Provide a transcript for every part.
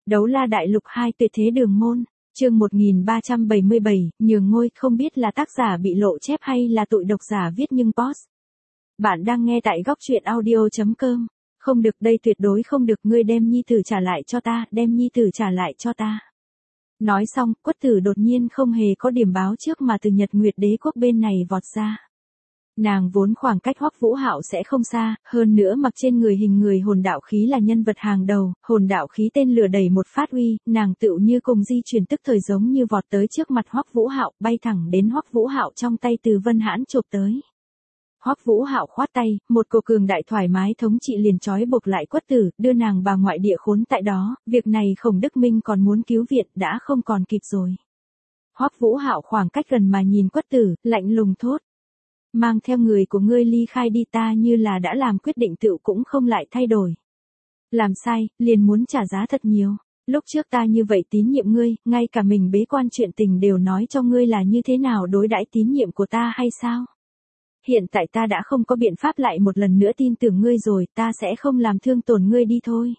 Đấu la đại lục 2 tuyệt thế đường môn, chương 1377, nhường ngôi. Không biết là tác giả bị lộ chép hay là tụi độc giả viết nhưng post. Bạn đang nghe tại góc truyện audio.com. Không được, đây tuyệt đối không được, ngươi đem nhi tử trả lại cho ta, đem nhi tử trả lại cho ta. Nói xong, Quất Tử đột nhiên không hề có điểm báo trước mà từ Nhật Nguyệt Đế quốc bên này vọt ra. Nàng vốn khoảng cách Hoắc Vũ Hạo sẽ không xa, hơn nữa mặc trên người hình người hồn đạo khí là nhân vật hàng đầu, hồn đạo khí tên lửa đẩy một phát uy, nàng tựu như cùng di chuyển tức thời giống như vọt tới trước mặt Hoắc Vũ Hạo, bay thẳng đến Hoắc Vũ Hạo trong tay Từ Vân Hãn chộp tới. Hoắc Vũ Hạo khoát tay, một cổ cường đại thoải mái thống trị liền trói buộc lại Quất Tử, đưa nàng bà ngoại địa khốn tại đó, việc này Khổng Đức Minh còn muốn cứu viện đã không còn kịp rồi. Hoắc Vũ Hạo khoảng cách gần mà nhìn Quất Tử, lạnh lùng thốt: "Mang theo người của ngươi ly khai đi, ta như là đã làm quyết định tựu cũng không lại thay đổi. Làm sai, liền muốn trả giá thật nhiều. Lúc trước ta như vậy tín nhiệm ngươi, ngay cả mình bế quan chuyện tình đều nói cho ngươi là như thế nào đối đãi tín nhiệm của ta hay sao? Hiện tại ta đã không có biện pháp lại một lần nữa tin tưởng ngươi rồi, ta sẽ không làm thương tổn ngươi đi thôi.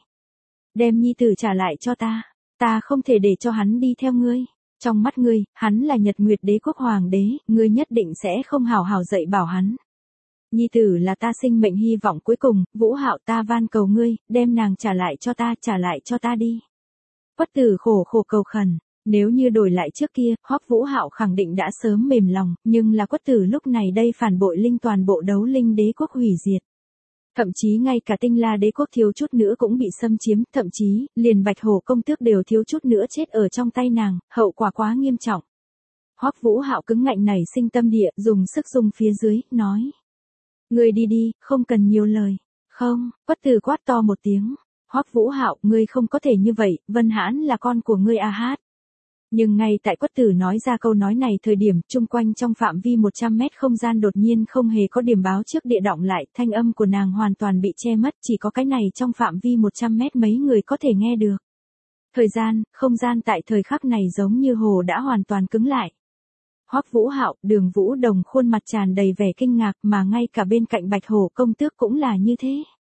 Đem nhi tử trả lại cho ta không thể để cho hắn đi theo ngươi. Trong mắt ngươi, hắn là Nhật Nguyệt Đế quốc hoàng đế, ngươi nhất định sẽ không hào hào dạy bảo hắn. Nhi tử là ta sinh mệnh hy vọng cuối cùng, Vũ Hạo, ta van cầu ngươi, đem nàng trả lại cho ta đi." Quất Tử khổ cầu khẩn, nếu như đổi lại trước kia, Hoắc Vũ Hạo khẳng định đã sớm mềm lòng, nhưng là Quất Tử lúc này đây phản bội linh toàn bộ Đấu Linh Đế quốc hủy diệt. Thậm chí ngay cả Tinh La Đế quốc thiếu chút nữa cũng bị xâm chiếm, thậm chí, liền Bạch Hổ công tước đều thiếu chút nữa chết ở trong tay nàng, hậu quả quá nghiêm trọng. Hoắc Vũ Hạo cứng ngạnh nảy sinh tâm địa, dùng sức dùng phía dưới, nói: "Ngươi đi đi, không cần nhiều lời." "Không." Quất Tử quát to một tiếng. "Hoắc Vũ Hạo, ngươi không có thể như vậy, Vân Hãn là con của ngươi a hát." Nhưng ngay tại Quất Tử nói ra câu nói này thời điểm, chung quanh trong phạm vi 100 mét không gian đột nhiên không hề có điểm báo trước địa động lại, thanh âm của nàng hoàn toàn bị che mất, chỉ có cái này trong phạm vi 100 mét mấy người có thể nghe được. Thời gian, không gian tại thời khắc này giống như hồ đã hoàn toàn cứng lại. Hoắc Vũ Hạo, Đường Vũ Đồng khuôn mặt tràn đầy vẻ kinh ngạc, mà ngay cả bên cạnh Bạch Hổ công tước cũng là như thế.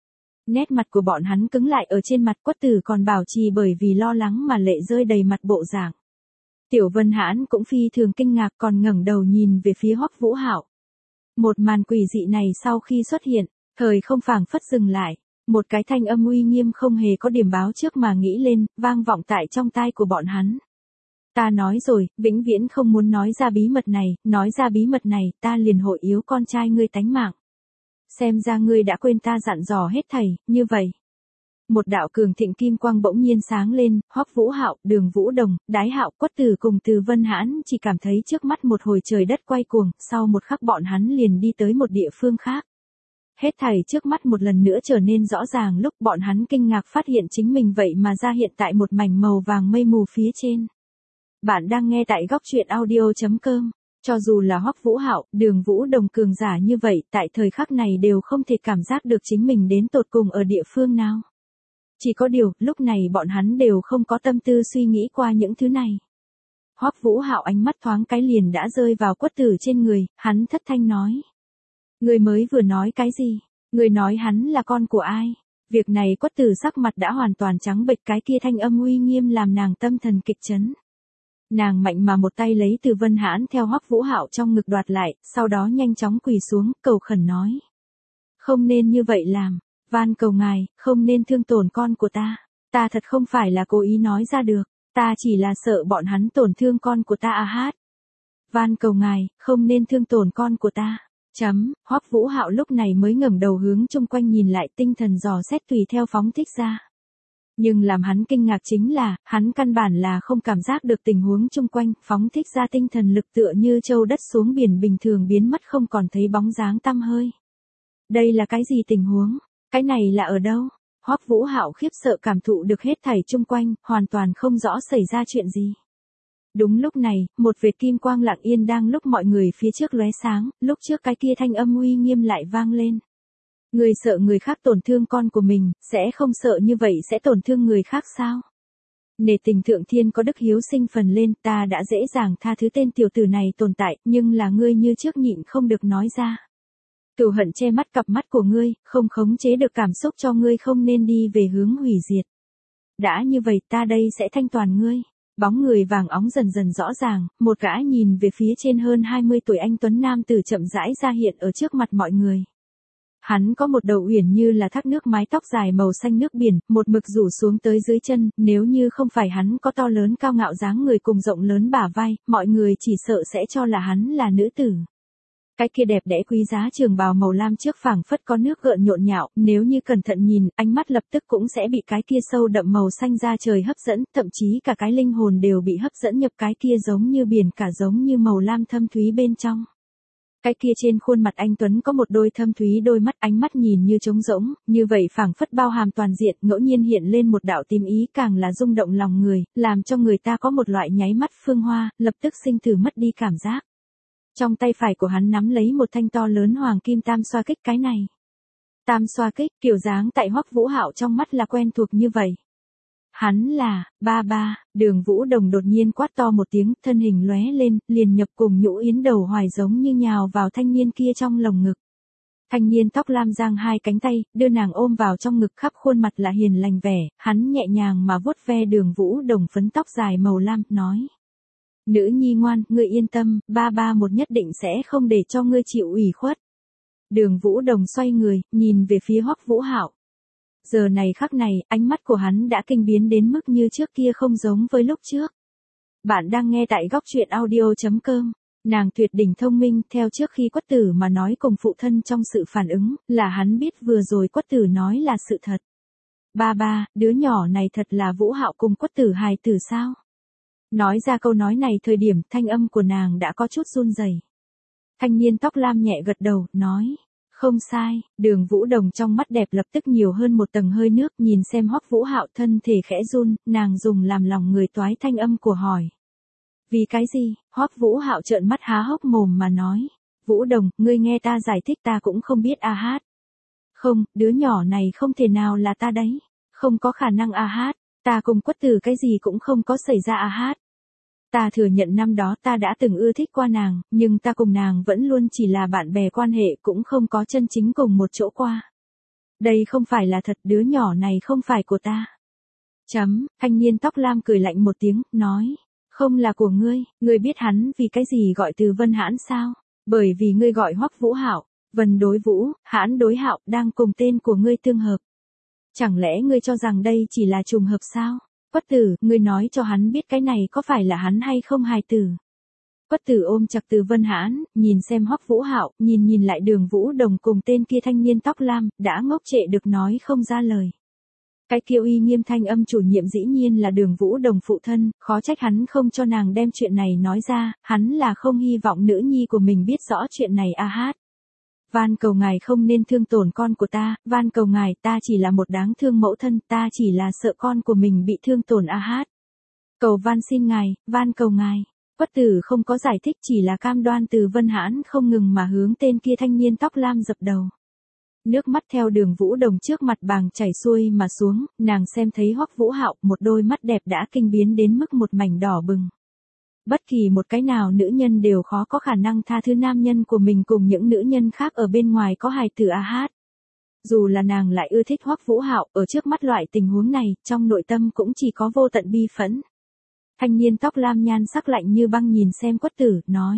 Nét mặt của bọn hắn cứng lại, ở trên mặt Quất Tử còn bảo trì bởi vì lo lắng mà lệ rơi đầy mặt bộ dạng. Tiểu Vân Hãn cũng phi thường kinh ngạc, còn ngẩng đầu nhìn về phía Hoắc Vũ Hạo. Một màn quỷ dị này sau khi xuất hiện, thời không phảng phất dừng lại, một cái thanh âm uy nghiêm không hề có điểm báo trước mà nghĩ lên, vang vọng tại trong tai của bọn hắn. "Ta nói rồi, vĩnh viễn không muốn nói ra bí mật này, nói ra bí mật này, ta liền hội yếu con trai ngươi tánh mạng. Xem ra ngươi đã quên ta dặn dò hết thảy, như vậy." Một đạo cường thịnh kim quang bỗng nhiên sáng lên, Hoắc Vũ Hạo, Đường Vũ Đồng, Đái Hạo, Quất Tử cùng Từ Vân Hãn chỉ cảm thấy trước mắt một hồi trời đất quay cuồng, sau một khắc bọn hắn liền đi tới một địa phương khác. Hết thảy trước mắt một lần nữa trở nên rõ ràng lúc bọn hắn kinh ngạc phát hiện chính mình vậy mà ra hiện tại một mảnh màu vàng mây mù phía trên. Bạn đang nghe tại góc truyện audio.com. Cho dù là Hoắc Vũ Hạo, Đường Vũ Đồng cường giả như vậy, tại thời khắc này đều không thể cảm giác được chính mình đến tột cùng ở địa phương nào. Chỉ có điều, lúc này bọn hắn đều không có tâm tư suy nghĩ qua những thứ này. Hoắc Vũ Hạo ánh mắt thoáng cái liền đã rơi vào Quất Tử trên người, hắn thất thanh nói: "Ngươi mới vừa nói cái gì? Ngươi nói hắn là con của ai?" Việc này Quất Tử sắc mặt đã hoàn toàn trắng bệch, cái kia thanh âm uy nghiêm làm nàng tâm thần kịch chấn. Nàng mạnh mà một tay lấy Từ Vân Hãn theo Hoắc Vũ Hạo trong ngực đoạt lại, sau đó nhanh chóng quỳ xuống, cầu khẩn nói: "Không nên như vậy làm. Van cầu ngài, không nên thương tổn con của ta. Ta thật không phải là cố ý nói ra được. Ta chỉ là sợ bọn hắn tổn thương con của ta a hát. Van cầu ngài, không nên thương tổn con của ta." Hoắc Vũ Hạo lúc này mới ngẩng đầu hướng chung quanh nhìn lại, tinh thần dò xét tùy theo phóng thích ra. Nhưng làm hắn kinh ngạc chính là, hắn căn bản là không cảm giác được tình huống chung quanh, phóng thích ra tinh thần lực tựa như châu đất xuống biển bình thường biến mất không còn thấy bóng dáng tăm hơi. Đây là cái gì tình huống? Cái này là ở đâu? Hoắc Vũ Hạo khiếp sợ cảm thụ được hết thảy chung quanh, hoàn toàn không rõ xảy ra chuyện gì. Đúng lúc này, một vệt kim quang lặng yên đang lúc mọi người phía trước lóe sáng, lúc trước cái kia thanh âm uy nghiêm lại vang lên. Người sợ người khác tổn thương con của mình, sẽ không sợ như vậy sẽ tổn thương người khác sao? Nể tình thượng thiên có đức hiếu sinh phần lên, ta đã dễ dàng tha thứ tên tiểu tử này tồn tại, nhưng là ngươi như trước nhịn không được nói ra. Cừu hận che mắt cặp mắt của ngươi, không khống chế được cảm xúc cho ngươi không nên đi về hướng hủy diệt. đã như vậy ta đây sẽ thanh toàn ngươi. Bóng người vàng óng dần dần rõ ràng, một gã nhìn về phía trên hơn 20 tuổi anh tuấn nam tử chậm rãi ra hiện ở trước mặt mọi người. Hắn có một đầu uyển như là thác nước, mái tóc dài màu xanh nước biển, một mực rủ xuống tới dưới chân, nếu như không phải hắn có to lớn cao ngạo dáng người cùng rộng lớn bả vai, mọi người chỉ sợ sẽ cho là hắn là nữ tử. Cái kia đẹp đẽ quý giá trường bào màu lam trước phảng phất có nước gợn nhộn nhạo, nếu như cẩn thận nhìn, ánh mắt lập tức cũng sẽ bị cái kia sâu đậm màu xanh da trời hấp dẫn, thậm chí cả cái linh hồn đều bị hấp dẫn nhập cái kia giống như biển cả, giống như màu lam thâm thúy bên trong. Cái kia trên khuôn mặt anh tuấn có một đôi thâm thúy đôi mắt, ánh mắt nhìn như trống rỗng, như vậy phảng phất bao hàm toàn diện, ngẫu nhiên hiện lên một đạo tím ý, càng là rung động lòng người, làm cho người ta có một loại nháy mắt phương hoa, lập tức sinh tử mất đi cảm giác. Trong tay phải của hắn nắm lấy một thanh to lớn hoàng kim tam xoa kích, cái này. Tam xoa kích, kiểu dáng tại Hoắc Vũ Hạo trong mắt là quen thuộc như vậy. Hắn là, ba ba, Đường Vũ Đồng đột nhiên quát to một tiếng, thân hình lóe lên, liền nhập cùng Nhũ Yến đầu hoài giống như nhào vào thanh niên kia trong lồng ngực. Thanh niên tóc lam giang hai cánh tay, đưa nàng ôm vào trong ngực, khắp khuôn mặt là hiền lành vẻ, hắn nhẹ nhàng mà vuốt ve Đường Vũ Đồng phấn tóc dài màu lam, nói. Nữ nhi ngoan, ngươi yên tâm, ba ba một nhất định sẽ không để cho ngươi chịu ủy khuất. Đường Vũ Đồng xoay người, nhìn về phía Hoắc Vũ Hạo. Giờ này khắc này, ánh mắt của hắn đã kinh biến đến mức như trước kia không giống với lúc trước. Bạn đang nghe tại góc truyện audio.com. Nàng tuyệt đỉnh thông minh, theo trước khi Quất Tử mà nói cùng phụ thân trong sự phản ứng, là hắn biết vừa rồi Quất Tử nói là sự thật. Ba ba, đứa nhỏ này thật là Vũ Hạo cùng Quất Tử hài tử sao? Nói ra câu nói này thời điểm thanh âm của nàng đã có chút run rẩy. Thanh niên tóc lam nhẹ gật đầu, nói. Không sai, Đường Vũ Đồng trong mắt đẹp lập tức nhiều hơn một tầng hơi nước, nhìn xem Hoắc Vũ Hạo, thân thể khẽ run, nàng dùng làm lòng người toái thanh âm của hỏi. Vì cái gì? Hoắc Vũ Hạo trợn mắt há hốc mồm mà nói. Vũ Đồng, ngươi nghe ta giải thích, ta cũng không biết a hát. Không, đứa nhỏ này không thể nào là ta đấy. Không có khả năng a hát. Ta cùng Quất Tử cái gì cũng không có xảy ra a hát. Ta thừa nhận năm đó ta đã từng ưa thích qua nàng, nhưng ta cùng nàng vẫn luôn chỉ là bạn bè quan hệ, cũng không có chân chính cùng một chỗ qua. Đây không phải là thật, đứa nhỏ này không phải của ta. Thanh niên tóc lam cười lạnh một tiếng, nói. Không là của ngươi biết hắn vì cái gì gọi Từ Vân Hãn sao? Bởi vì ngươi gọi Hoắc Vũ Hạo, Vân đối Vũ, Hãn đối Hạo, đang cùng tên của ngươi tương hợp. Chẳng lẽ ngươi cho rằng đây chỉ là trùng hợp sao? Quất Tử, ngươi nói cho hắn biết cái này có phải là hắn hay không hài tử? Quất Tử ôm chặt Từ Vân Hãn, nhìn xem Hoắc Vũ Hạo, nhìn lại Đường Vũ Đồng cùng tên kia thanh niên tóc lam, đã ngốc trệ được nói không ra lời. Cái kia uy nghiêm thanh âm chủ nhiệm dĩ nhiên là Đường Vũ Đồng phụ thân, khó trách hắn không cho nàng đem chuyện này nói ra, hắn là không hy vọng nữ nhi của mình biết rõ chuyện này a hát. Van cầu ngài không nên thương tổn con của ta, van cầu ngài, ta chỉ là một đáng thương mẫu thân, ta chỉ là sợ con của mình bị thương tổn a hát. Cầu van xin ngài, van cầu ngài. Quất Tử không có giải thích, chỉ là cam đoan. Từ Vân Hãn không ngừng mà hướng tên kia thanh niên tóc lam dập đầu. Nước mắt theo Đường Vũ Đồng trước mặt bàng chảy xuôi mà xuống, nàng xem thấy Hoắc Vũ Hạo, một đôi mắt đẹp đã kinh biến đến mức một mảnh đỏ bừng. Bất kỳ một cái nào nữ nhân đều khó có khả năng tha thứ nam nhân của mình cùng những nữ nhân khác ở bên ngoài có hài tử a hát. Dù là nàng lại ưa thích Hoắc Vũ Hạo, ở trước mắt loại tình huống này, trong nội tâm cũng chỉ có vô tận bi phẫn. Thanh niên tóc lam nhan sắc lạnh như băng nhìn xem Quất Tử, nói.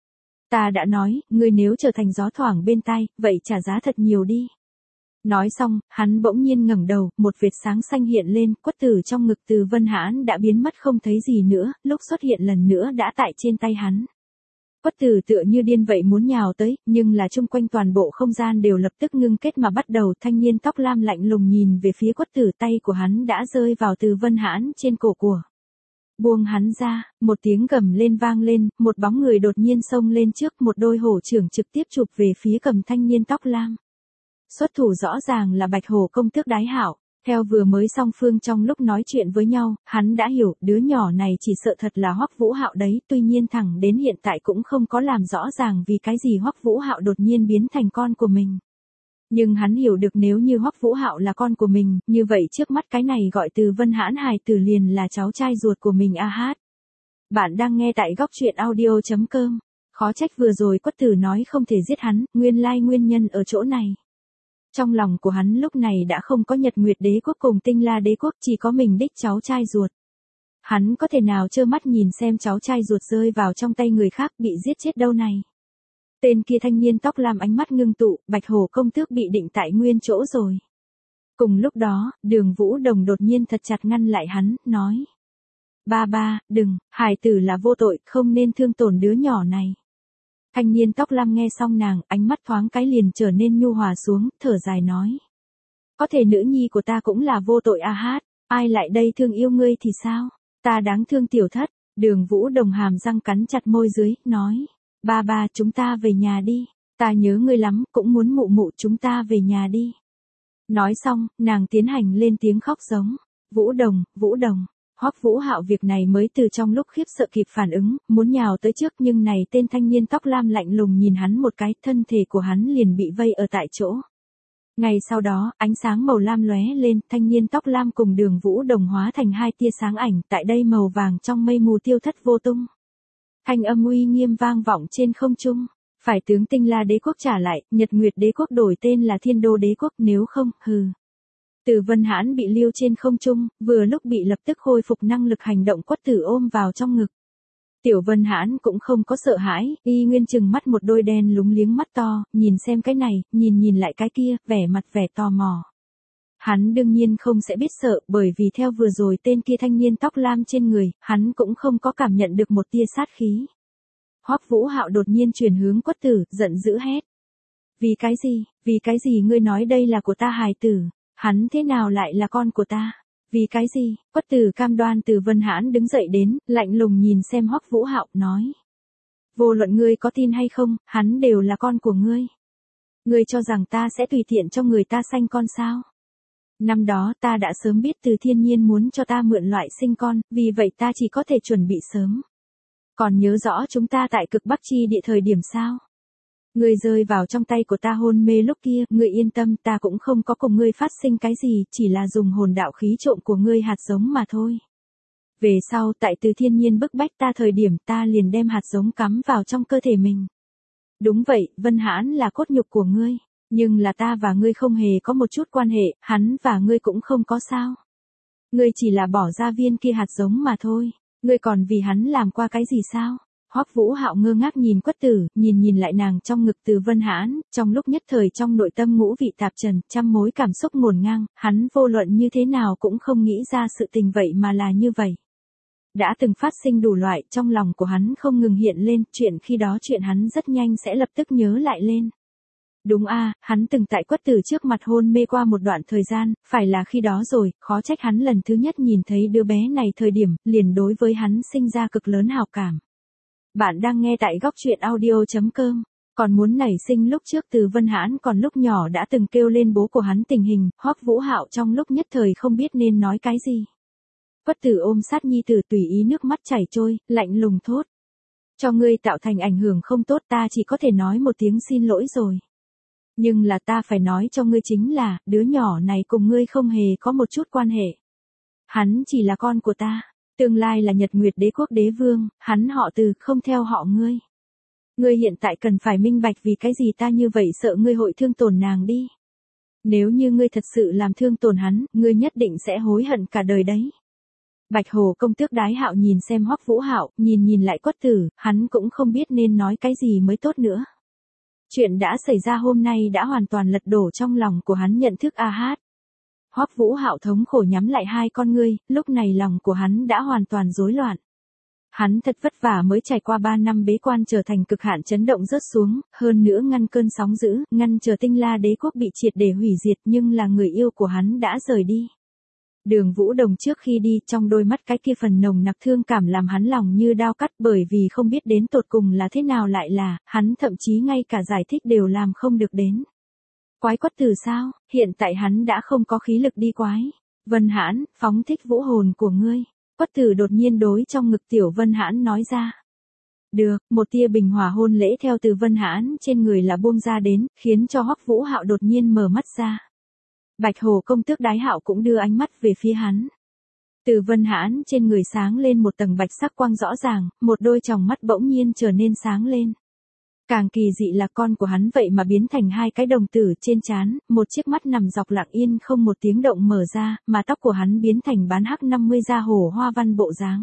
Ta đã nói, ngươi nếu trở thành gió thoảng bên tai, vậy trả giá thật nhiều đi. Nói xong, hắn bỗng nhiên ngẩng đầu, một vệt sáng xanh hiện lên, Quất Tử trong ngực Từ Vân Hãn đã biến mất không thấy gì nữa, lúc xuất hiện lần nữa đã tại trên tay hắn. Quất Tử tựa như điên vậy muốn nhào tới, nhưng là chung quanh toàn bộ không gian đều lập tức ngưng kết mà bắt đầu. Thanh niên tóc lam lạnh lùng nhìn về phía Quất Tử, tay của hắn đã rơi vào Từ Vân Hãn trên cổ của. Buông hắn ra, một tiếng gầm lên vang lên, một bóng người đột nhiên xông lên trước, một đôi hổ trưởng trực tiếp chụp về phía cầm thanh niên tóc lam. Xuất thủ rõ ràng là Bạch Hổ công tước Đái Hạo. Theo vừa mới song phương trong lúc nói chuyện với nhau, hắn đã hiểu, đứa nhỏ này chỉ sợ thật là Hoắc Vũ Hạo đấy, tuy nhiên thẳng đến hiện tại cũng không có làm rõ ràng vì cái gì Hoắc Vũ Hạo đột nhiên biến thành con của mình. Nhưng hắn hiểu được nếu như Hoắc Vũ Hạo là con của mình, như vậy trước mắt cái này gọi Từ Vân Hãn hài tử liền là cháu trai ruột của mình a hát. Bạn đang nghe tại góc truyện audio.com. Khó trách vừa rồi Quất Tử nói không thể giết hắn, nguyên nhân ở chỗ này. Trong lòng của hắn lúc này đã không có Nhật Nguyệt Đế quốc cùng Tinh La Đế quốc, chỉ có mình đích cháu trai ruột. Hắn có thể nào trơ mắt nhìn xem cháu trai ruột rơi vào trong tay người khác bị giết chết đâu này. Tên kia thanh niên tóc lam ánh mắt ngưng tụ, Bạch Hổ công tước bị định tại nguyên chỗ rồi. Cùng lúc đó, Đường Vũ Đồng đột nhiên thật chặt ngăn lại hắn, nói. Ba, đừng, hài tử là vô tội, không nên thương tổn đứa nhỏ này. Thanh niên tóc lam nghe xong nàng, ánh mắt thoáng cái liền trở nên nhu hòa xuống, thở dài nói. Có thể nữ nhi của ta cũng là vô tội a hát, ai lại đây thương yêu ngươi thì sao? Ta đáng thương tiểu thất. Đường Vũ Đồng hàm răng cắn chặt môi dưới, nói. Ba, chúng ta về nhà đi. Ta nhớ ngươi lắm, cũng muốn mụ mụ chúng ta về nhà đi. Nói xong, nàng tiến hành lên tiếng khóc giống. Vũ Đồng. Hoắc Vũ Hạo việc này mới từ trong lúc khiếp sợ kịp phản ứng, muốn nhào tới trước nhưng này tên thanh niên tóc lam lạnh lùng nhìn hắn một cái, thân thể của hắn liền bị vây ở tại chỗ. Ngày sau đó, ánh sáng màu lam lóe lên, thanh niên tóc lam cùng Đường Vũ Đồng hóa thành hai tia sáng ảnh, tại đây màu vàng trong mây mù tiêu thất vô tung. Thanh âm uy nghiêm vang vọng trên không trung, phải tướng Tinh La Đế quốc trả lại, Nhật Nguyệt Đế quốc đổi tên là Thiên Đô Đế quốc, nếu không, hừ. Từ Vân Hãn bị lưu trên không trung, vừa lúc bị lập tức khôi phục năng lực hành động, Quất Tử ôm vào trong ngực. Tiểu Vân Hãn cũng không có sợ hãi, y nguyên chừng mắt một đôi đen lúng liếng mắt to, nhìn xem cái này, nhìn lại cái kia, vẻ mặt vẻ tò mò. Hắn đương nhiên không sẽ biết sợ, bởi vì theo vừa rồi tên kia thanh niên tóc lam trên người, hắn cũng không có cảm nhận được một tia sát khí. Hoắc Vũ Hạo đột nhiên chuyển hướng Quất Tử, giận dữ hét. Vì cái gì ngươi nói đây là của ta hài tử? Hắn thế nào lại là con của ta? Vì cái gì? Quất Tử cam đoan. Từ Vân Hãn đứng dậy đến, lạnh lùng nhìn xem Hoắc Vũ Hạo, nói. Vô luận ngươi có tin hay không, hắn đều là con của ngươi. Ngươi cho rằng ta sẽ tùy tiện cho người ta sanh con sao? Năm đó ta đã sớm biết Từ Thiên Nhiên muốn cho ta mượn loại sinh con, vì vậy ta chỉ có thể chuẩn bị sớm. Còn nhớ rõ chúng ta tại cực Bắc chi địa thời điểm sao? Ngươi rơi vào trong tay của ta hôn mê lúc kia, ngươi yên tâm, ta cũng không có cùng ngươi phát sinh cái gì, chỉ là dùng hồn đạo khí trộm của ngươi hạt giống mà thôi. Về sau, tại Từ Thiên Nhiên bức bách ta thời điểm, ta liền đem hạt giống cắm vào trong cơ thể mình. Đúng vậy, Vân Hãn là cốt nhục của ngươi, nhưng là ta và ngươi không hề có một chút quan hệ, hắn và ngươi cũng không có sao. Ngươi chỉ là bỏ ra viên kia hạt giống mà thôi, ngươi còn vì hắn làm qua cái gì sao? Hoắc Vũ Hạo ngơ ngác nhìn Quất Tử, nhìn lại nàng trong ngực Từ Vân Hãn, trong lúc nhất thời trong nội tâm ngũ vị tạp trần, trăm mối cảm xúc ngổn ngang, hắn vô luận như thế nào cũng không nghĩ ra sự tình vậy mà là như vậy. Đã từng phát sinh đủ loại, trong lòng của hắn không ngừng hiện lên, chuyện khi đó chuyện hắn rất nhanh sẽ lập tức nhớ lại lên. Đúng a, hắn từng tại Quất Tử trước mặt hôn mê qua một đoạn thời gian, phải là khi đó rồi, khó trách hắn lần thứ nhất nhìn thấy đứa bé này thời điểm, liền đối với hắn sinh ra cực lớn hảo cảm. Bạn đang nghe tại góc truyện audio.com. Còn muốn nảy sinh lúc trước Từ Vân Hãn còn lúc nhỏ đã từng kêu lên bố của hắn tình hình, Hoắc Vũ Hạo trong lúc nhất thời không biết nên nói cái gì. Quất Tử ôm sát nhi tử tùy ý nước mắt chảy trôi, lạnh lùng thốt. Cho ngươi tạo thành ảnh hưởng không tốt, ta chỉ có thể nói một tiếng xin lỗi rồi. Nhưng là ta phải nói cho ngươi chính là, đứa nhỏ này cùng ngươi không hề có một chút quan hệ. Hắn chỉ là con của ta. Tương lai là Nhật Nguyệt Đế quốc đế vương, hắn họ Từ, không theo họ ngươi. Ngươi hiện tại cần phải minh bạch vì cái gì ta như vậy sợ ngươi hội thương tổn nàng đi. Nếu như ngươi thật sự làm thương tổn hắn, ngươi nhất định sẽ hối hận cả đời đấy. Bạch Hổ công tước Đái Hạo nhìn xem Hoắc Vũ Hạo, nhìn lại Quất Tử, hắn cũng không biết nên nói cái gì mới tốt nữa. Chuyện đã xảy ra hôm nay đã hoàn toàn lật đổ trong lòng của hắn nhận thức a hát. Hoắc Vũ Hạo thống khổ nhắm lại hai con ngươi, lúc này lòng của hắn đã hoàn toàn rối loạn. Hắn thật vất vả mới trải qua 3 năm bế quan trở thành cực hạn chấn động rớt xuống, hơn nữa ngăn cơn sóng dữ, ngăn chờ Tinh La Đế quốc bị triệt để hủy diệt, nhưng là người yêu của hắn đã rời đi. Đường Vũ Đồng trước khi đi, trong đôi mắt cái kia phần nồng nặc thương cảm làm hắn lòng như đao cắt, bởi vì không biết đến tột cùng là thế nào lại là, hắn thậm chí ngay cả giải thích đều làm không được đến. Quái Quất Tử sao? Hiện tại hắn đã không có khí lực đi quái. Vân Hãn, phóng thích vũ hồn của ngươi. Quất Tử đột nhiên đối trong ngực Tiểu Vân Hãn nói ra. Được, một tia bình hòa hôn lễ theo Từ Vân Hãn trên người là buông ra đến, khiến cho Hoắc Vũ Hạo đột nhiên mở mắt ra. Bạch Hổ công tước Đái Hạo cũng đưa ánh mắt về phía hắn. Từ Vân Hãn trên người sáng lên một tầng bạch sắc quang rõ ràng, một đôi tròng mắt bỗng nhiên trở nên sáng lên. Càng kỳ dị là con của hắn vậy mà biến thành hai cái đồng tử trên trán, một chiếc mắt nằm dọc lặng yên không một tiếng động mở ra, mà tóc của hắn biến thành bán hắc 50 da hổ hoa văn bộ dáng.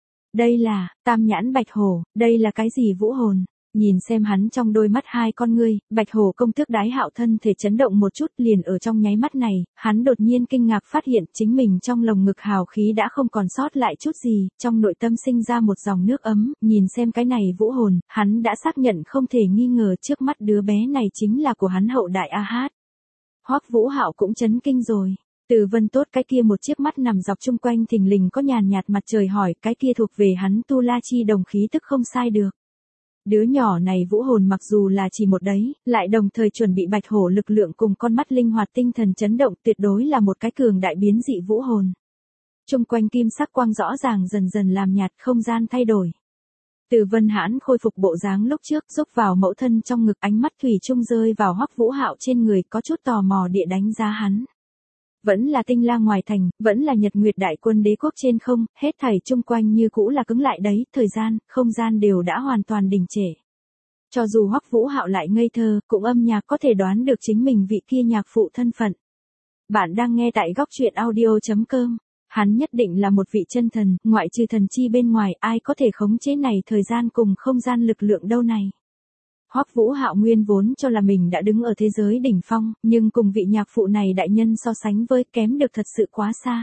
Đây là, tam nhãn bạch hổ, đây là cái gì vũ hồn? Nhìn xem hắn trong đôi mắt hai con ngươi, bạch hổ công tước Đái Hạo thân thể chấn động một chút, liền ở trong nháy mắt này, hắn đột nhiên kinh ngạc phát hiện chính mình trong lồng ngực hào khí đã không còn sót lại chút gì, trong nội tâm sinh ra một dòng nước ấm, nhìn xem cái này vũ hồn, hắn đã xác nhận không thể nghi ngờ trước mắt đứa bé này chính là của hắn hậu đại A-hát. Hoắc Vũ Hạo cũng chấn kinh rồi. Từ Vân Tốt cái kia một chiếc mắt nằm dọc chung quanh thình lình có nhàn nhạt mặt trời hỏi, cái kia thuộc về hắn Tu La Chi đồng khí tức không sai được. Đứa nhỏ này vũ hồn mặc dù là chỉ một đấy, lại đồng thời chuẩn bị bạch hổ lực lượng cùng con mắt linh hoạt tinh thần chấn động, tuyệt đối là một cái cường đại biến dị vũ hồn. Chung quanh kim sắc quang rõ ràng dần dần làm nhạt, không gian thay đổi. Từ Vân Hãn khôi phục bộ dáng lúc trước, rúc vào mẫu thân trong ngực, ánh mắt thủy chung rơi vào Hoắc Vũ Hạo trên người, có chút tò mò địa đánh giá hắn. Vẫn là Tinh La ngoài thành, vẫn là Nhật Nguyệt đại quân đế quốc trên không, hết thảy chung quanh như cũ là cứng lại đấy, thời gian, không gian đều đã hoàn toàn đình trệ. Cho dù Hoắc Vũ Hạo lại ngây thơ, cũng âm nhạc có thể đoán được chính mình vị kia nhạc phụ thân phận. Bạn đang nghe tại góc truyện audio.com. Hắn nhất định là một vị chân thần, ngoại trừ thần chi bên ngoài, ai có thể khống chế này thời gian cùng không gian lực lượng đâu này. Hoắc Vũ Hạo nguyên vốn cho là mình đã đứng ở thế giới đỉnh phong, nhưng cùng vị nhạc phụ này đại nhân so sánh với kém được thật sự quá xa.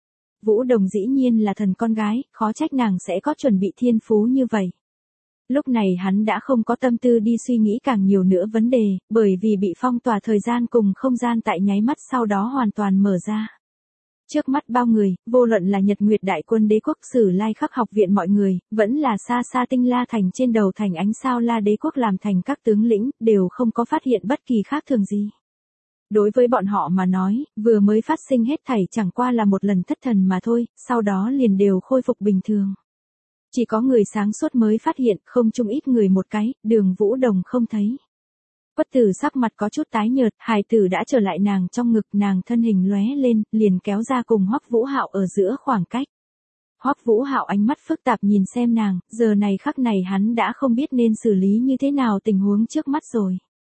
Vũ Đồng dĩ nhiên là thần con gái, khó trách nàng sẽ có chuẩn bị thiên phú như vậy. Lúc này hắn đã không có tâm tư đi suy nghĩ càng nhiều nữa vấn đề, bởi vì bị phong tỏa thời gian cùng không gian tại nháy mắt sau đó hoàn toàn mở ra. Trước mắt bao người, vô luận là Nhật Nguyệt đại quân đế quốc Sử Lai Khắc học viện mọi người, vẫn là xa xa Tinh La thành trên đầu thành ánh sao La đế quốc làm thành các tướng lĩnh, đều không có phát hiện bất kỳ khác thường gì. Đối với bọn họ mà nói, vừa mới phát sinh hết thảy chẳng qua là một lần thất thần mà thôi, sau đó liền đều khôi phục bình thường. Chỉ có người sáng suốt mới phát hiện, không chung ít người một cái, Đường Vũ Đồng không thấy. Quất Tử sắc mặt có chút tái nhợt, hài tử đã trở lại nàng trong ngực, nàng thân hình lóe lên, liền kéo ra cùng Hoắc Vũ Hạo ở giữa khoảng cách. Hoắc Vũ Hạo ánh mắt phức tạp nhìn xem nàng, giờ này khắc này hắn đã không biết nên xử lý như thế nào tình huống trước mắt rồi.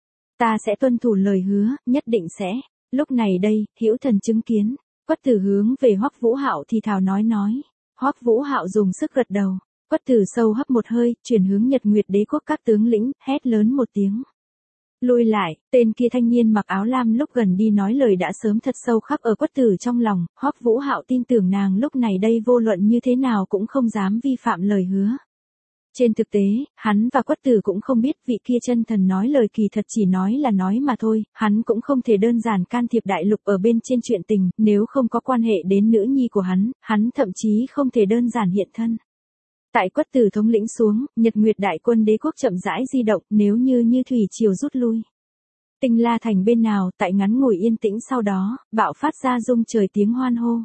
Ta sẽ tuân thủ lời hứa, nhất định sẽ. Lúc này đây, Hữu Thần chứng kiến, Quất Tử hướng về Hoắc Vũ Hạo thì thào nói. Hoắc Vũ Hạo dùng sức gật đầu. Quất Tử sâu hấp một hơi, chuyển hướng Nhật Nguyệt đế quốc các tướng lĩnh, hét lớn một tiếng. Lùi lại, tên kia thanh niên mặc áo lam lúc gần đi nói lời đã sớm thật sâu khắc ở Quất Tử trong lòng, Hoắc Vũ Hạo tin tưởng nàng lúc này đây vô luận như thế nào cũng không dám vi phạm lời hứa. Trên thực tế, hắn và Quất Tử cũng không biết vị kia chân thần nói lời kỳ thật chỉ nói là nói mà thôi, hắn cũng không thể đơn giản can thiệp đại lục ở bên trên chuyện tình, nếu không có quan hệ đến nữ nhi của hắn thậm chí không thể đơn giản hiện thân. Tại Quất Tử thống lĩnh xuống, Nhật Nguyệt đại quân đế quốc chậm rãi di động, nếu như thủy triều rút lui. Tinh La thành bên nào, tại ngắn ngủi yên tĩnh sau đó, bạo phát ra rung trời tiếng hoan hô.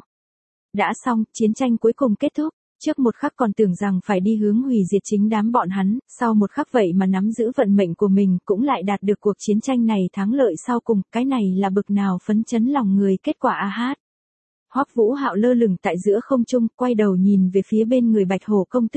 Đã xong, chiến tranh cuối cùng kết thúc. Trước một khắc còn tưởng rằng phải đi hướng hủy diệt chính đám bọn hắn, sau một khắc vậy mà nắm giữ vận mệnh của mình, cũng lại đạt được cuộc chiến tranh này thắng lợi sau cùng, cái này là bực nào phấn chấn lòng người kết quả A-hát. Hoắc Vũ Hạo lơ lửng tại giữa không trung, quay đầu nhìn về phía bên người Bạch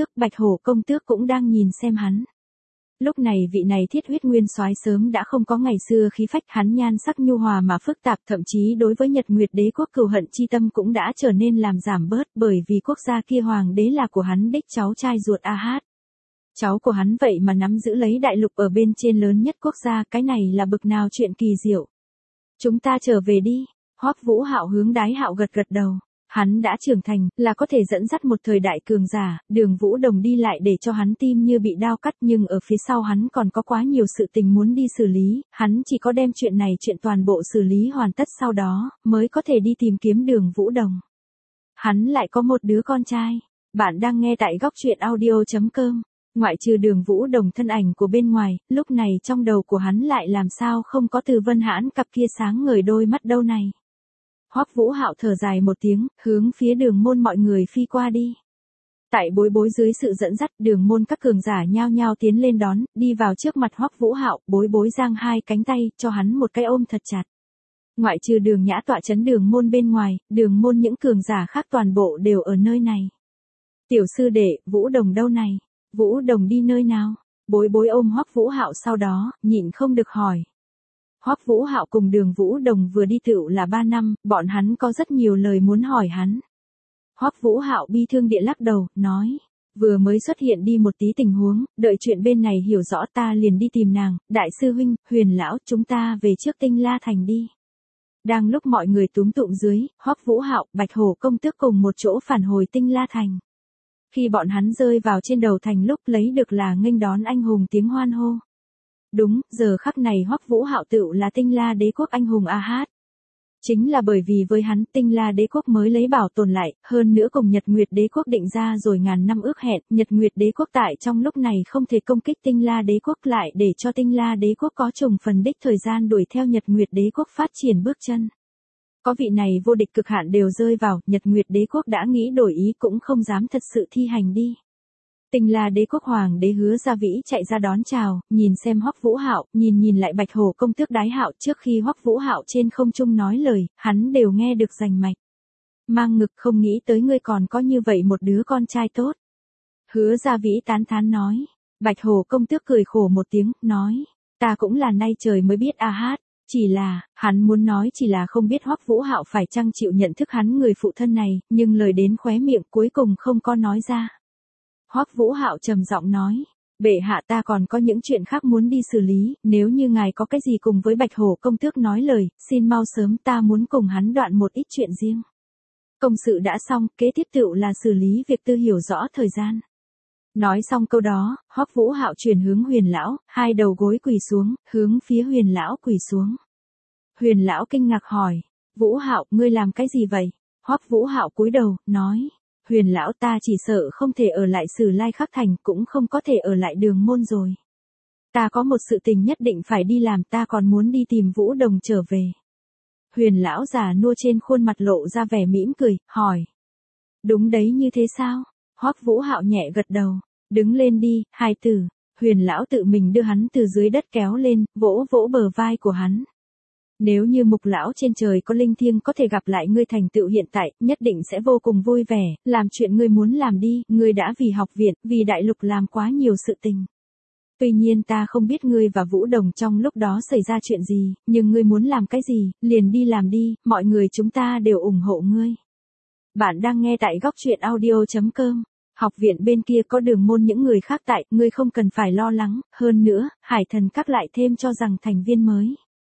Hổ công tước cũng đang nhìn xem hắn. Lúc này vị này thiết huyết nguyên soái sớm đã không có ngày xưa khí phách, hắn nhan sắc nhu hòa mà phức tạp, thậm chí đối với Nhật Nguyệt đế quốc cừu hận chi tâm cũng đã trở nên làm giảm bớt, bởi vì quốc gia kia hoàng đế là của hắn đích cháu trai ruột A-hát. Cháu của hắn vậy mà nắm giữ lấy đại lục ở bên trên lớn nhất quốc gia, cái này là bực nào chuyện kỳ diệu. Chúng ta trở về đi. Hoắc Vũ Hạo hướng Đái Hạo gật đầu. Hắn đã trưởng thành, là có thể dẫn dắt một thời đại cường giả, Đường Vũ Đồng đi lại để cho hắn tim như bị đao cắt, nhưng ở phía sau hắn còn có quá nhiều sự tình muốn đi xử lý, hắn chỉ có đem chuyện toàn bộ xử lý hoàn tất sau đó, mới có thể đi tìm kiếm Đường Vũ Đồng. Hắn lại có một đứa con trai. Bạn đang nghe tại góc truyện audio.com. Ngoại trừ Đường Vũ Đồng thân ảnh của bên ngoài, lúc này trong đầu của hắn lại làm sao không có Từ Vân Hãn cặp kia sáng ngời đôi mắt đâu này. Hoắc Vũ Hạo thở dài một tiếng, hướng phía Đường môn mọi người phi qua đi. Tại Bối dưới sự dẫn dắt, Đường môn các cường giả nhao nhao tiến lên đón, đi vào trước mặt Hoắc Vũ Hạo, Bối giang hai cánh tay, cho hắn một cái ôm thật chặt. Ngoại trừ Đường Nhã tọa trấn Đường môn bên ngoài, Đường môn những cường giả khác toàn bộ đều ở nơi này. Tiểu sư đệ, Vũ Đồng đâu này? Vũ Đồng đi nơi nào? Bối bối ôm Hoắc Vũ Hạo sau đó, nhịn không được hỏi. Hoắc Vũ Hạo cùng Đường Vũ Đồng vừa đi tựu là 3 năm, bọn hắn có rất nhiều lời muốn hỏi hắn. Hoắc Vũ Hạo bi thương địa lắc đầu, nói. Vừa mới xuất hiện đi một tí tình huống, đợi chuyện bên này hiểu rõ ta liền đi tìm nàng, đại sư huynh, Huyền lão, chúng ta về trước Tinh La Thành đi. Đang lúc mọi người túm tụm dưới, Hoắc Vũ Hạo, Bạch Hổ công tước cùng một chỗ phản hồi Tinh La Thành. Khi bọn hắn rơi vào trên đầu thành lúc lấy được là nghênh đón anh hùng tiếng hoan hô. Đúng, giờ khắc này Hoắc Vũ Hạo tựu là Tinh La đế quốc anh hùng A-hát. Chính là bởi vì với hắn Tinh La đế quốc mới lấy bảo tồn lại, hơn nữa cùng Nhật Nguyệt đế quốc định ra rồi ngàn năm ước hẹn, Nhật Nguyệt đế quốc tại trong lúc này không thể công kích Tinh La đế quốc lại để cho Tinh La đế quốc có trùng phần đích thời gian đuổi theo Nhật Nguyệt đế quốc phát triển bước chân. Có vị này vô địch cực hạn đều rơi vào, Nhật Nguyệt đế quốc đã nghĩ đổi ý cũng không dám thật sự thi hành đi. Tinh La đế quốc hoàng đế Hứa Gia Vĩ chạy ra đón chào, nhìn xem Hoắc Vũ Hạo, nhìn lại Bạch Hổ công tước Đái Hạo, trước khi Hoắc Vũ Hạo trên không trung nói lời, hắn đều nghe được rành mạch. Mang ngực không nghĩ tới ngươi còn có như vậy một đứa con trai tốt. Hứa Gia Vĩ tán thán nói. Bạch Hổ công tước cười khổ một tiếng, nói, ta cũng là nay trời mới biết A-hát. Chỉ là, hắn muốn nói chỉ là không biết Hoắc Vũ Hạo phải chăng chịu nhận thức hắn người phụ thân này, nhưng lời đến khóe miệng cuối cùng không có nói ra. Hoắc Vũ Hạo trầm giọng nói, bệ hạ ta còn có những chuyện khác muốn đi xử lý, nếu như ngài có cái gì cùng với Bạch Hổ công tước nói lời, xin mau sớm ta muốn cùng hắn đoạn một ít chuyện riêng. Công sự đã xong, kế tiếp tựu là xử lý việc tư hiểu rõ thời gian. Nói xong câu đó, Hoắc Vũ Hạo chuyển hướng Huyền lão, hai đầu gối quỳ xuống, hướng phía Huyền lão quỳ xuống. Huyền lão kinh ngạc hỏi, Vũ Hạo, ngươi làm cái gì vậy? Hoắc Vũ Hạo cúi đầu, nói, Huyền lão ta chỉ sợ không thể ở lại Sử Lai Khắc Thành, cũng không có thể ở lại Đường Môn rồi. Ta có một sự tình nhất định phải đi làm, ta còn muốn đi tìm Vũ Đồng trở về. Huyền lão già nua trên khuôn mặt lộ ra vẻ mỉm cười, hỏi. Đúng đấy, như thế sao? Hoắc Vũ Hạo nhẹ gật đầu. Đứng lên đi, hài tử. Huyền lão tự mình đưa hắn từ dưới đất kéo lên, vỗ vỗ bờ vai của hắn. Nếu như Mục lão trên trời có linh thiêng có thể gặp lại ngươi thành tựu hiện tại, nhất định sẽ vô cùng vui vẻ, làm chuyện ngươi muốn làm đi, ngươi đã vì học viện, vì đại lục làm quá nhiều sự tình. Tuy nhiên ta không biết ngươi và Vũ Đồng trong lúc đó xảy ra chuyện gì, nhưng ngươi muốn làm cái gì, liền đi làm đi, mọi người chúng ta đều ủng hộ ngươi. Bạn đang nghe tại góc truyện audio.com. Học viện bên kia có Đường Môn những người khác tại, ngươi không cần phải lo lắng, hơn nữa, Hải Thần các lại thêm cho rằng thành viên mới.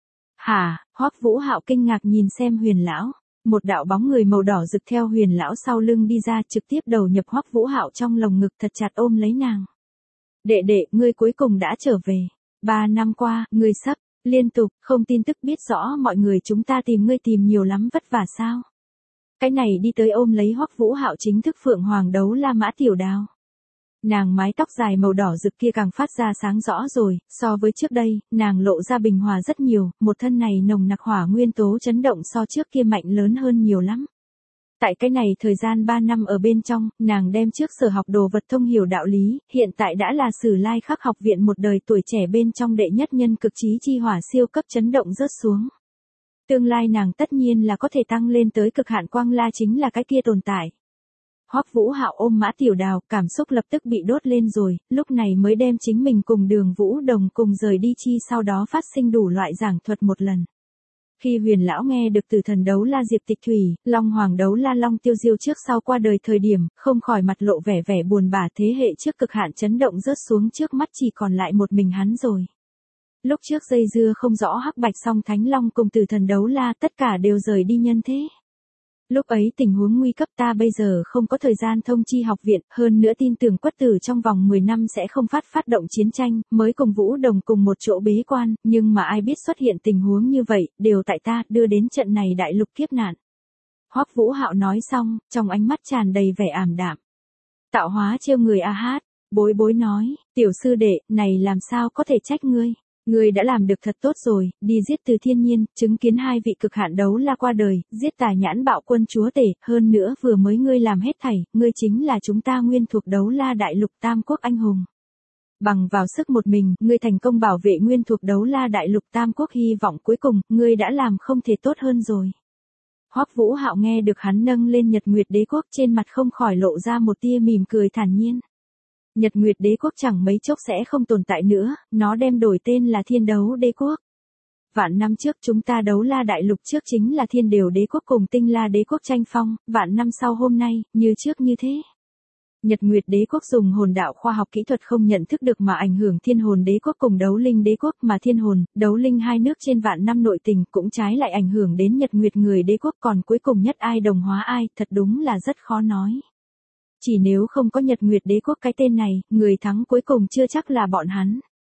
Hả? Hoắc Vũ Hạo kinh ngạc nhìn xem Huyền lão, một đạo bóng người màu đỏ rực theo Huyền lão sau lưng đi ra, trực tiếp đầu nhập Hoắc Vũ Hạo trong lồng ngực thật chặt ôm lấy nàng. Đệ đệ, ngươi cuối cùng đã trở về. 3 năm qua, ngươi sắp liên tục không tin tức biết rõ mọi người chúng ta tìm ngươi tìm nhiều lắm vất vả sao? Cái này đi tới ôm lấy Hoắc Vũ Hạo chính thức Phượng Hoàng Đấu La Mã Tiểu Đào. Nàng mái tóc dài màu đỏ rực kia càng phát ra sáng rõ rồi, so với trước đây, nàng lộ ra bình hòa rất nhiều, một thân này nồng nặc hỏa nguyên tố chấn động so trước kia mạnh lớn hơn nhiều lắm. Tại cái này thời gian 3 năm ở bên trong, nàng đem trước sở học đồ vật thông hiểu đạo lý, hiện tại đã là Sử Lai Khắc học viện một đời tuổi trẻ bên trong đệ nhất nhân cực trí chi hỏa siêu cấp chấn động rớt xuống. Tương lai nàng tất nhiên là có thể tăng lên tới cực hạn quang la chính là cái kia tồn tại. Hoắc Vũ Hạo ôm Mã Tiểu Đào, cảm xúc lập tức bị đốt lên rồi, lúc này mới đem chính mình cùng Đường Vũ Đồng cùng rời đi chi sau đó phát sinh đủ loại giảng thuật một lần. Khi Huyền lão nghe được Tử Thần Đấu La Diệp Tịch Thủy, Long Hoàng Đấu La Long Tiêu Diêu trước sau qua đời thời điểm, không khỏi mặt lộ vẻ vẻ buồn bã, thế hệ trước cực hạn chấn động rớt xuống trước mắt chỉ còn lại một mình hắn rồi. Lúc trước dây dưa không rõ hắc bạch song Thánh Long cùng Tử Thần Đấu La tất cả đều rời đi nhân thế. Lúc ấy tình huống nguy cấp, ta bây giờ không có thời gian thông chi học viện, hơn nữa tin tưởng Quất Tử trong vòng 10 năm sẽ không phát động chiến tranh, mới cùng Vũ Đồng cùng một chỗ bế quan, nhưng mà ai biết xuất hiện tình huống như vậy, đều tại ta, đưa đến trận này đại lục kiếp nạn. Hoắc Vũ Hạo nói xong, trong ánh mắt tràn đầy vẻ ảm đạm. Tạo hóa trêu người a hát, bối bối nói, tiểu sư đệ, này làm sao có thể trách ngươi. Ngươi đã làm được thật tốt rồi, đi giết Từ Thiên Nhiên, chứng kiến 2 vị cực hạn đấu la qua đời, giết Tà Nhãn Bạo Quân chúa tể, hơn nữa vừa mới ngươi làm hết thảy, ngươi chính là chúng ta nguyên thuộc đấu la đại lục Tam Quốc anh hùng. Bằng vào sức một mình, ngươi thành công bảo vệ nguyên thuộc đấu la đại lục Tam Quốc, hy vọng cuối cùng, ngươi đã làm không thể tốt hơn rồi. Hoắc Vũ Hạo nghe được hắn nâng lên Nhật Nguyệt Đế quốc, trên mặt không khỏi lộ ra một tia mỉm cười thản nhiên. Nhật Nguyệt Đế quốc chẳng mấy chốc sẽ không tồn tại nữa, nó đem đổi tên là Thiên Đấu Đế quốc. Vạn năm trước chúng ta Đấu La Đại Lục trước chính là Thiên Đều Đế quốc cùng Tinh La Đế quốc tranh phong, vạn năm sau hôm nay, như trước như thế. Nhật Nguyệt Đế quốc dùng hồn đạo khoa học kỹ thuật không nhận thức được mà ảnh hưởng Thiên Hồn Đế quốc cùng Đấu Linh Đế quốc, mà Thiên Hồn, Đấu Linh hai nước trên vạn năm nội tình cũng trái lại ảnh hưởng đến Nhật Nguyệt người đế quốc, còn cuối cùng nhất ai đồng hóa ai, thật đúng là rất khó nói. Chỉ nếu không có Nhật Nguyệt Đế quốc cái tên này, người thắng cuối cùng chưa chắc là bọn hắn.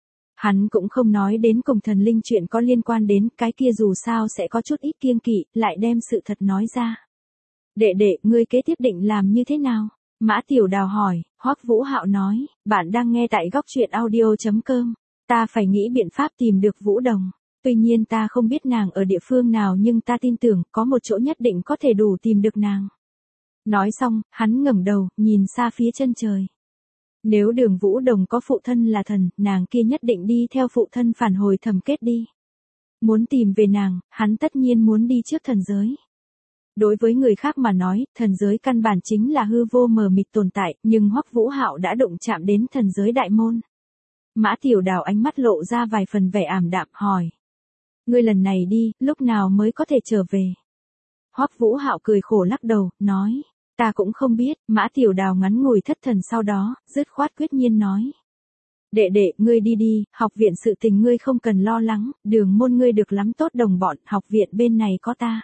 Hắn cũng không nói đến cùng thần linh chuyện có liên quan đến, cái kia dù sao sẽ có chút ít kiêng kỵ, lại đem sự thật nói ra. Đệ đệ, ngươi kế tiếp định làm như thế nào? Mã Tiểu Đào hỏi. Hoắc Vũ Hạo nói, bạn đang nghe tại góc truyện audio.com. Ta phải nghĩ biện pháp tìm được Vũ Đồng. Tuy nhiên ta không biết nàng ở địa phương nào, nhưng ta tin tưởng có một chỗ nhất định có thể đủ tìm được nàng. Nói xong, hắn ngẩng đầu, nhìn xa phía chân trời. Nếu Đường Vũ Đồng có phụ thân là thần, nàng kia nhất định đi theo phụ thân phản hồi Thầm Kết đi. Muốn tìm về nàng, hắn tất nhiên muốn đi trước thần giới. Đối với người khác mà nói, thần giới căn bản chính là hư vô mờ mịt tồn tại, nhưng Hoắc Vũ Hạo đã đụng chạm đến thần giới đại môn. Mã Tiểu Đào ánh mắt lộ ra vài phần vẻ ảm đạm, hỏi. Ngươi lần này đi, lúc nào mới có thể trở về? Hoắc Vũ Hạo cười khổ lắc đầu, nói. Ta cũng không biết. Mã Tiểu Đào ngắn ngủi thất thần, sau đó, dứt khoát quyết nhiên nói. Đệ đệ, ngươi đi đi, học viện sự tình ngươi không cần lo lắng, Đường môn ngươi được lắm tốt đồng bọn, học viện bên này có ta.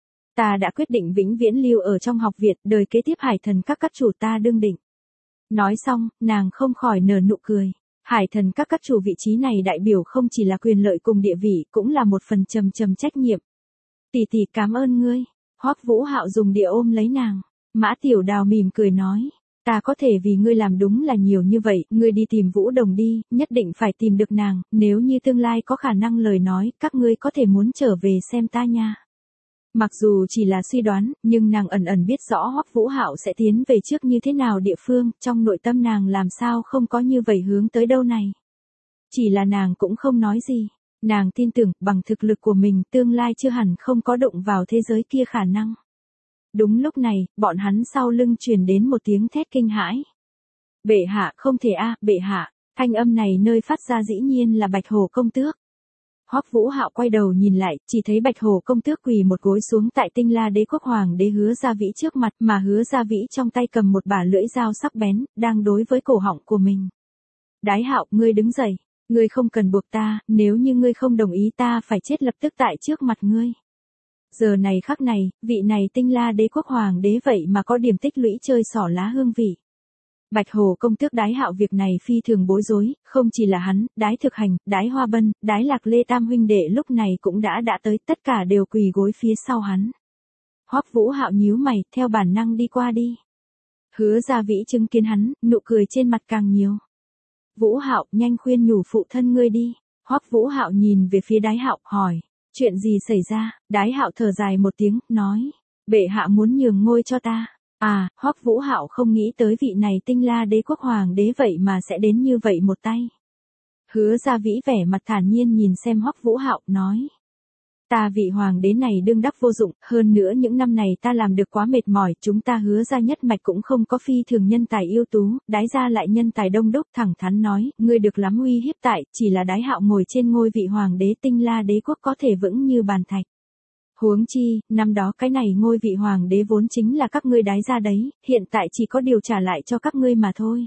Ta đã quyết định vĩnh viễn lưu ở trong học viện, đời kế tiếp Hải Thần các chủ ta đương định. Nói xong, nàng không khỏi nở nụ cười. Hải Thần các chủ vị trí này đại biểu không chỉ là quyền lợi cùng địa vị, cũng là một phần trầm trách nhiệm. Tỷ tỷ cảm ơn ngươi. Hoắc Vũ Hạo dùng địa ôm lấy nàng. Mã Tiểu Đào mỉm cười nói. Ta có thể vì ngươi làm đúng là nhiều như vậy, ngươi đi tìm Vũ Đồng đi, nhất định phải tìm được nàng, nếu như tương lai có khả năng lời nói, các ngươi có thể muốn trở về xem ta nha. Mặc dù chỉ là suy đoán, nhưng nàng ẩn ẩn biết rõ Hoắc Vũ Hạo sẽ tiến về trước như thế nào địa phương, trong nội tâm nàng làm sao không có như vậy hướng tới đâu này. Chỉ là nàng cũng không nói gì, nàng tin tưởng, bằng thực lực của mình tương lai chưa hẳn không có đụng vào thế giới kia khả năng. Đúng lúc này, bọn hắn sau lưng truyền đến một tiếng thét kinh hãi. Bệ hạ, không thể bệ hạ, thanh âm này nơi phát ra dĩ nhiên là Bạch Hổ công tước. Hoắc Vũ Hạo quay đầu nhìn lại, chỉ thấy Bạch Hổ công tước quỳ một gối xuống tại Tinh La Đế quốc hoàng đế Hứa Gia Vĩ trước mặt, mà Hứa Gia Vĩ trong tay cầm một bả lưỡi dao sắc bén, đang đối với cổ họng của mình. Đái Hạo, ngươi đứng dậy, ngươi không cần buộc ta, nếu như ngươi không đồng ý ta phải chết lập tức tại trước mặt ngươi. Giờ này khắc này, vị này Tinh La Đế quốc hoàng đế vậy mà có điểm tích lũy chơi xỏ lá hương vị. Bạch Hồ công tước Đái Hạo việc này phi thường bối rối, không chỉ là hắn, Đái Thực Hành, Đái Hoa Bân, Đái Lạc Lê tam huynh đệ lúc này cũng đã tới, tất cả đều quỳ gối phía sau hắn. Hoắc Vũ Hạo nhíu mày, theo bản năng đi qua đi. Hứa Gia Vĩ chứng kiến hắn, nụ cười trên mặt càng nhiều. Vũ Hạo, nhanh khuyên nhủ phụ thân ngươi đi. Hoắc Vũ Hạo nhìn về phía Đái Hạo, hỏi, chuyện gì xảy ra? Đái Hạo thở dài một tiếng, nói, bệ hạ muốn nhường ngôi cho ta. Hoắc Vũ Hạo không nghĩ tới vị này Tinh La Đế quốc hoàng đế vậy mà sẽ đến như vậy một tay. Hứa Gia Vĩ vẻ mặt thản nhiên nhìn xem Hoắc Vũ Hạo, nói, ta vị hoàng đế này đương đắc vô dụng, hơn nữa những năm này ta làm được quá mệt mỏi, chúng ta Hứa gia nhất mạch cũng không có phi thường nhân tài ưu tú, Đái gia lại nhân tài đông đúc, thẳng thắn nói, ngươi được lắm uy hiếp tại, chỉ là Đái Hạo ngồi trên ngôi vị hoàng đế Tinh La Đế quốc có thể vững như bàn thạch. Huống chi, năm đó cái này ngôi vị hoàng đế vốn chính là các ngươi Đái gia đấy, hiện tại chỉ có điều trả lại cho các ngươi mà thôi.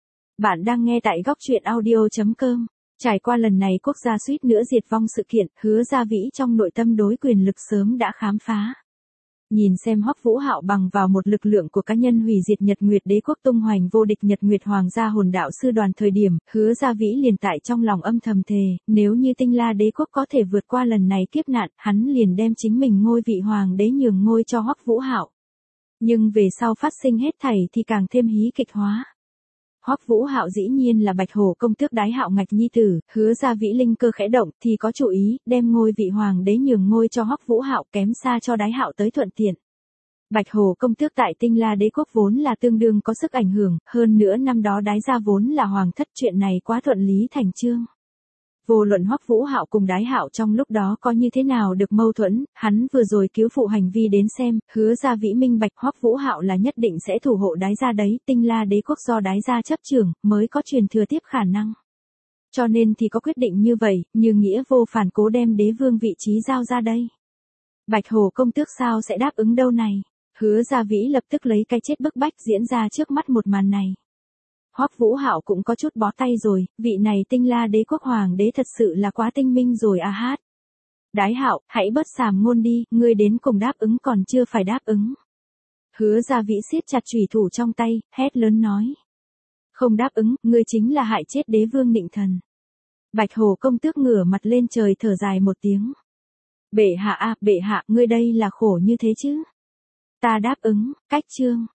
Bạn đang nghe tại góc truyện audio.com. Trải qua lần này quốc gia suýt nữa diệt vong sự kiện, Hứa Gia Vĩ trong nội tâm đối quyền lực sớm đã khám phá. Nhìn xem Hoắc Vũ Hạo bằng vào một lực lượng của cá nhân hủy diệt Nhật Nguyệt Đế quốc tung hoành vô địch Nhật Nguyệt Hoàng gia hồn đạo sư đoàn thời điểm, Hứa Gia Vĩ liền tại trong lòng âm thầm thề, nếu như Tinh La Đế quốc có thể vượt qua lần này kiếp nạn, hắn liền đem chính mình ngôi vị hoàng đế nhường ngôi cho Hoắc Vũ Hạo. Nhưng về sau phát sinh hết thảy thì càng thêm hí kịch hóa. Hoắc Vũ Hạo dĩ nhiên là Bạch Hổ công tước Đái Hạo ngạch nhi tử, Hứa Gia Vĩ linh cơ khẽ động thì có chủ ý, đem ngôi vị hoàng đế nhường ngôi cho Hoắc Vũ Hạo, kém xa cho Đái Hạo tới thuận tiện. Bạch Hổ công tước tại Tinh La Đế quốc vốn là tương đương có sức ảnh hưởng, hơn nữa năm đó Đái gia vốn là hoàng thất, chuyện này quá thuận lý thành chương. Vô luận Hoắc Vũ Hạo cùng Đái Hạo trong lúc đó có như thế nào được mâu thuẫn, hắn vừa rồi cứu phụ hành vi đến xem, Hứa Gia Vĩ minh bạch Hoắc Vũ Hạo là nhất định sẽ thủ hộ Đái gia đấy, Tinh La đế quốc do Đái gia chấp trưởng, mới có truyền thừa tiếp khả năng. Cho nên thì có quyết định như vậy, như nghĩa vô phản cố đem đế vương vị trí giao ra đây. Bạch Hồ công tước sao sẽ đáp ứng đâu này? Hứa Gia Vĩ lập tức lấy cái chết bức bách diễn ra trước mắt một màn này. Hoắc Vũ Hạo cũng có chút bó tay rồi, vị này Tinh La đế quốc hoàng đế thật sự là quá tinh minh rồi à hát. Đái Hạo, hãy bớt sàm ngôn đi, ngươi đến cùng đáp ứng còn chưa phải đáp ứng. Hứa Gia Vĩ siết chặt chùy thủ trong tay, hét lớn nói. Không đáp ứng, ngươi chính là hại chết đế vương Nịnh Thần. Bạch Hồ công tước ngửa mặt lên trời thở dài một tiếng. Bệ hạ à, bệ hạ, ngươi đây là khổ như thế chứ. Ta đáp ứng, cách chương.